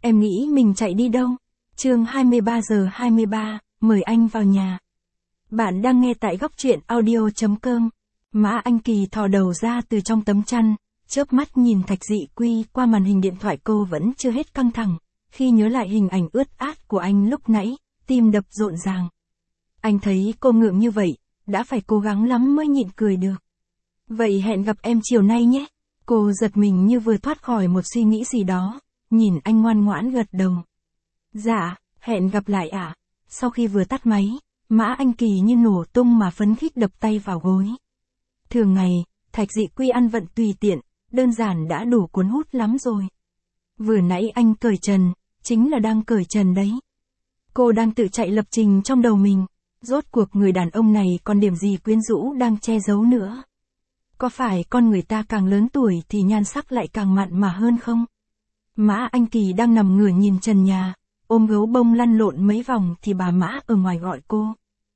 Em nghĩ mình chạy đi đâu? Chương 23 giờ 23, mời anh vào nhà. Bạn đang nghe tại góc truyện audio.com. Mã Anh Kỳ thò đầu ra từ trong tấm chăn, chớp mắt nhìn Thạch Dị Quy qua màn hình điện thoại. Cô vẫn chưa hết căng thẳng, khi nhớ lại hình ảnh ướt át của anh lúc nãy, tim đập rộn ràng. Anh thấy cô ngượng như vậy, đã phải cố gắng lắm mới nhịn cười được. Vậy hẹn gặp em chiều nay nhé. Cô giật mình như vừa thoát khỏi một suy nghĩ gì đó, nhìn anh ngoan ngoãn gật đầu. Dạ, hẹn gặp lại ạ. Sau khi vừa tắt máy, Mã Anh Kỳ như nổ tung mà phấn khích đập tay vào gối. Thường ngày, Thạch Dị Quy ăn vận tùy tiện, đơn giản đã đủ cuốn hút lắm rồi. Vừa nãy anh cởi trần, chính là đang cởi trần đấy. Cô đang tự chạy lập trình trong đầu mình, rốt cuộc người đàn ông này còn điểm gì quyến rũ đang che giấu nữa. Có phải con người ta càng lớn tuổi thì nhan sắc lại càng mặn mà hơn không? Mã Anh Kỳ đang nằm ngửa nhìn trần nhà, ôm gấu bông lăn lộn mấy vòng thì bà Mã ở ngoài gọi cô.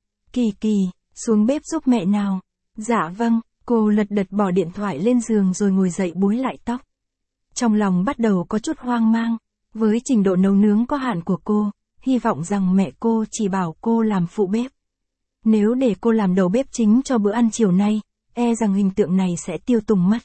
Kỳ Kỳ, xuống bếp giúp mẹ nào. Dạ vâng, cô lật đật bỏ điện thoại lên giường rồi ngồi dậy búi lại tóc. Trong lòng bắt đầu có chút hoang mang, với trình độ nấu nướng có hạn của cô, hy vọng rằng mẹ cô chỉ bảo cô làm phụ bếp. Nếu để cô làm đầu bếp chính cho bữa ăn chiều nay, e rằng hình tượng này sẽ tiêu tùng mất.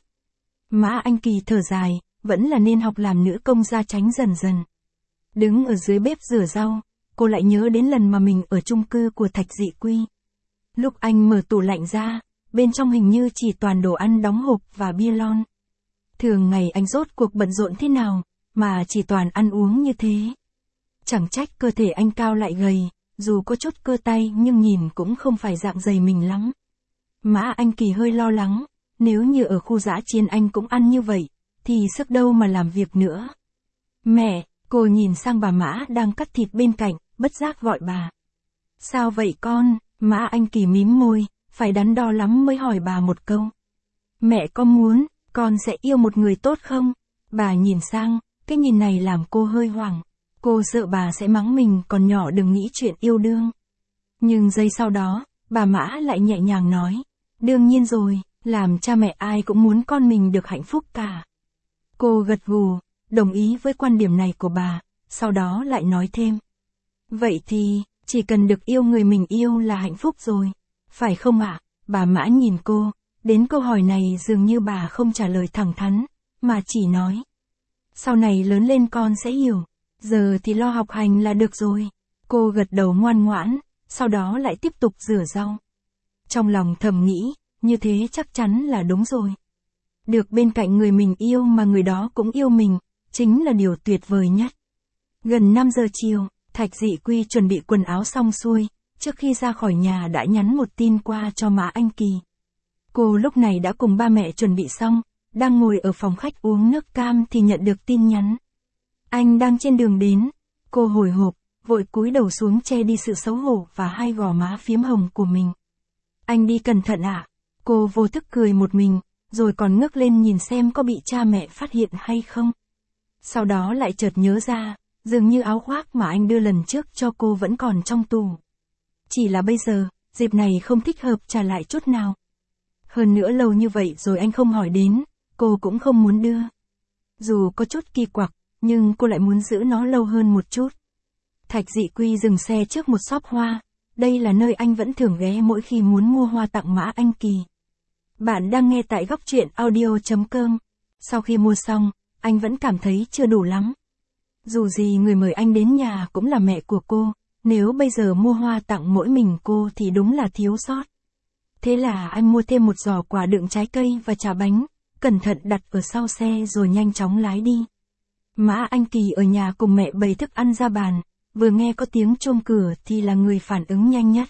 Mã Anh Kỳ thở dài, vẫn là nên học làm nữ công gia tránh dần dần. Đứng ở dưới bếp rửa rau, cô lại nhớ đến lần mà mình ở chung cư của Thạch Dị Quy. Lúc anh mở tủ lạnh ra, bên trong hình như chỉ toàn đồ ăn đóng hộp và bia lon. Thường ngày anh rốt cuộc bận rộn thế nào, mà chỉ toàn ăn uống như thế. Chẳng trách cơ thể anh cao lại gầy, dù có chút cơ tay nhưng nhìn cũng không phải dạng dày mình lắm. Mã Anh Kỳ hơi lo lắng, nếu như ở khu dã chiến anh cũng ăn như vậy, thì sức đâu mà làm việc nữa. Mẹ, cô nhìn sang bà Mã đang cắt thịt bên cạnh, bất giác gọi bà. Sao vậy con? Mã Anh Kỳ mím môi, phải đắn đo lắm mới hỏi bà một câu. Mẹ có muốn, con sẽ yêu một người tốt không? Bà nhìn sang, cái nhìn này làm cô hơi hoảng. Cô sợ bà sẽ mắng mình còn nhỏ đừng nghĩ chuyện yêu đương. Nhưng giây sau đó, bà Mã lại nhẹ nhàng nói. Đương nhiên rồi, làm cha mẹ ai cũng muốn con mình được hạnh phúc cả. Cô gật gù, đồng ý với quan điểm này của bà, sau đó lại nói thêm. Vậy thì, chỉ cần được yêu người mình yêu là hạnh phúc rồi, phải không ạ? Bà Mã nhìn cô, đến câu hỏi này dường như bà không trả lời thẳng thắn, mà chỉ nói. Sau này lớn lên con sẽ hiểu, giờ thì lo học hành là được rồi. Cô gật đầu ngoan ngoãn, sau đó lại tiếp tục rửa rau. Trong lòng thầm nghĩ, như thế chắc chắn là đúng rồi. Được bên cạnh người mình yêu mà người đó cũng yêu mình, chính là điều tuyệt vời nhất. Gần 5 giờ chiều, Thạch Dị Quy chuẩn bị quần áo xong xuôi, trước khi ra khỏi nhà đã nhắn một tin qua cho Mã Anh Kỳ. Cô lúc này đã cùng ba mẹ chuẩn bị xong, đang ngồi ở phòng khách uống nước cam thì nhận được tin nhắn. Anh đang trên đường đến. Cô hồi hộp, vội cúi đầu xuống che đi sự xấu hổ và hai gò má phiếm hồng của mình. Anh đi cẩn thận ạ. Cô vô thức cười một mình, rồi còn ngước lên nhìn xem có bị cha mẹ phát hiện hay không. Sau đó lại chợt nhớ ra, dường như áo khoác mà anh đưa lần trước cho cô vẫn còn trong tủ. Chỉ là bây giờ, dịp này không thích hợp trả lại chút nào. Hơn nữa lâu như vậy rồi anh không hỏi đến, cô cũng không muốn đưa. Dù có chút kỳ quặc, nhưng cô lại muốn giữ nó lâu hơn một chút. Thạch Dị Quy dừng xe trước một shop hoa. Đây là nơi anh vẫn thường ghé mỗi khi muốn mua hoa tặng Mã Anh Kỳ. Bạn đang nghe tại góc truyện audio.com. Sau khi mua xong, anh vẫn cảm thấy chưa đủ lắm. Dù gì người mời anh đến nhà cũng là mẹ của cô, nếu bây giờ mua hoa tặng mỗi mình cô thì đúng là thiếu sót. Thế là anh mua thêm một giỏ quà đựng trái cây và trà bánh, cẩn thận đặt ở sau xe rồi nhanh chóng lái đi. Mã Anh Kỳ ở nhà cùng mẹ bày thức ăn ra bàn, vừa nghe có tiếng chuông cửa thì là người phản ứng nhanh nhất.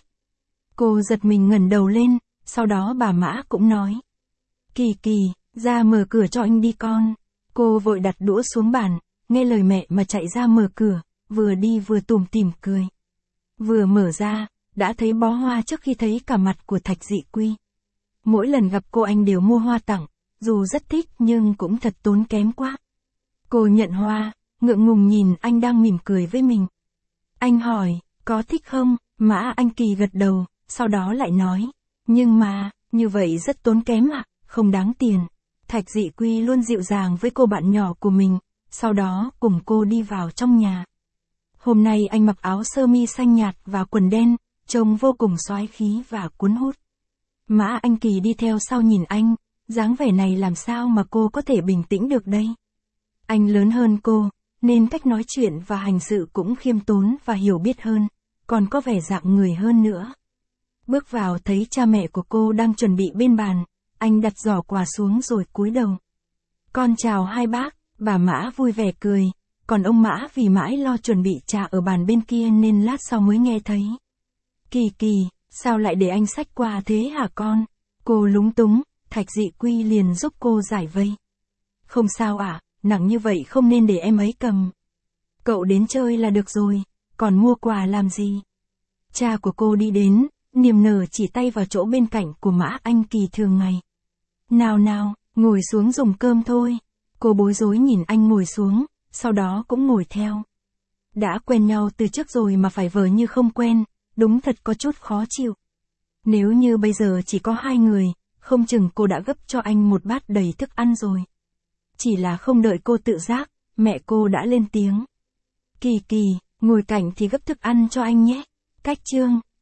Cô giật mình ngẩng đầu lên, sau đó bà Mã cũng nói. Kỳ Kỳ, ra mở cửa cho anh đi con. Cô vội đặt đũa xuống bàn, nghe lời mẹ mà chạy ra mở cửa, vừa đi vừa tủm tỉm cười. Vừa mở ra, đã thấy bó hoa trước khi thấy cả mặt của Thạch Dị Quy. Mỗi lần gặp cô anh đều mua hoa tặng, dù rất thích nhưng cũng thật tốn kém quá. Cô nhận hoa, ngượng ngùng nhìn anh đang mỉm cười với mình. Anh hỏi, có thích không? Mã Anh Kỳ gật đầu, sau đó lại nói. Nhưng mà, như vậy rất tốn kém ạ, không đáng tiền. Thạch Dị Quy luôn dịu dàng với cô bạn nhỏ của mình, sau đó cùng cô đi vào trong nhà. Hôm nay anh mặc áo sơ mi xanh nhạt và quần đen, trông vô cùng soái khí và cuốn hút. Mã Anh Kỳ đi theo sau nhìn anh, dáng vẻ này làm sao mà cô có thể bình tĩnh được đây. Anh lớn hơn cô, nên cách nói chuyện và hành sự cũng khiêm tốn và hiểu biết hơn, còn có vẻ dạng người hơn nữa. Bước vào thấy cha mẹ của cô đang chuẩn bị bên bàn, anh đặt giỏ quà xuống rồi cúi đầu. Con chào hai bác, bà Mã vui vẻ cười, còn ông Mã vì mãi lo chuẩn bị trà ở bàn bên kia nên lát sau mới nghe thấy. Kỳ Kỳ, sao lại để anh xách qua thế hả con? Cô lúng túng, Thạch Dị Quy liền giúp cô giải vây. Không sao ạ, nặng như vậy không nên để em ấy cầm. Cậu đến chơi là được rồi, còn mua quà làm gì? Cha của cô đi đến, niềm nở chỉ tay vào chỗ bên cạnh của Mã Anh Kỳ thường ngày. Nào nào, ngồi xuống dùng cơm thôi. Cô bối rối nhìn anh ngồi xuống, sau đó cũng ngồi theo. Đã quen nhau từ trước rồi mà phải vờ như không quen, đúng thật có chút khó chịu. Nếu như bây giờ chỉ có hai người, không chừng cô đã gấp cho anh một bát đầy thức ăn rồi. Chỉ là không đợi cô tự giác, mẹ cô đã lên tiếng. Kỳ Kỳ, ngồi cạnh thì gấp thức ăn cho anh nhé. Cách Trương,